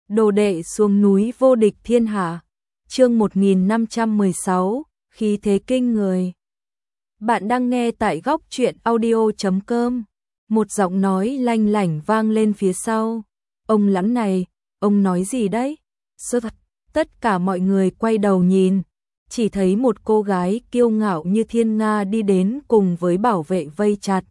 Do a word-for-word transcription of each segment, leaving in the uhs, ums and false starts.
Đồ đệ xuống núi vô địch thiên hạ. Chương một nghìn năm trăm mười sáu, khí thế kinh người. Bạn đang nghe tại góc truyện audio chấm com. Một giọng nói lanh lảnh vang lên phía sau. Ông lắm này, ông nói gì đấy? Sơ thật, tất cả mọi người quay đầu nhìn, chỉ thấy một cô gái kiêu ngạo như thiên nga đi đến cùng với bảo vệ vây chặt.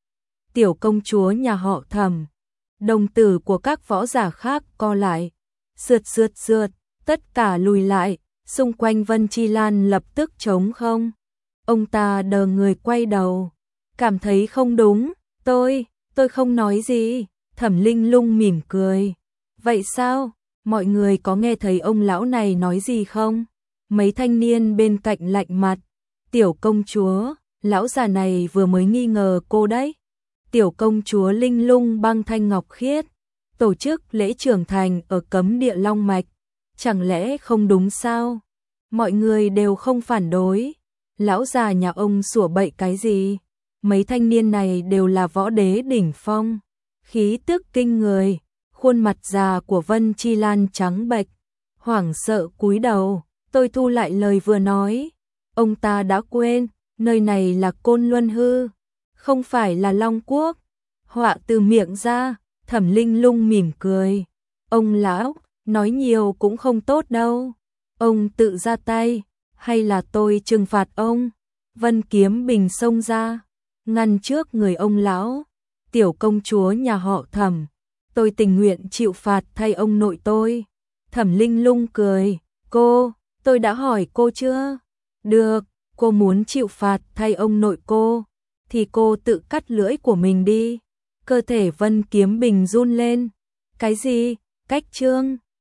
Tiểu công chúa nhà họ Thẩm. Đồng tử của các võ giả khác co lại, sượt sượt sượt, tất cả lùi lại, xung quanh Vân Chi Lan lập tức trống không. Ông ta đờ người quay đầu, cảm thấy không đúng, tôi, tôi không nói gì. Thẩm Linh Lung mỉm cười. Vậy sao, mọi người có nghe thấy ông lão này nói gì không? Mấy thanh niên bên cạnh lạnh mặt. Tiểu công chúa, lão già này vừa mới nghi ngờ cô đấy. Tiểu công chúa Linh Lung băng thanh ngọc khiết, tổ chức lễ trưởng thành ở cấm địa Long Mạch, chẳng lẽ không đúng sao? Mọi người đều không phản đối. Lão già nhà ông sủa bậy cái gì? Mấy thanh niên này đều là võ đế đỉnh phong, khí tức kinh người. Khuôn mặt già của Vân Chi Lan trắng bệch, hoảng sợ cúi đầu. Tôi thu lại lời vừa nói. Ông ta đã quên, nơi này là Côn Luân Hư, không phải là Long Quốc. Họa từ miệng ra. Thẩm Linh Lung mỉm cười. Ông lão, nói nhiều cũng không tốt đâu. Ông tự ra tay, hay là tôi trừng phạt ông? Vân Kiếm Bình xông ra, ngăn trước người ông lão. Tiểu công chúa nhà họ Thẩm, tôi tình nguyện chịu phạt thay ông nội tôi. Thẩm Linh Lung cười. Cô, tôi đã hỏi cô chưa? Được, cô muốn chịu phạt thay ông nội cô, thì cô tự cắt lưỡi của mình đi. Cơ thể Vân Kiếm Bình run lên. Cái gì? Cách trương?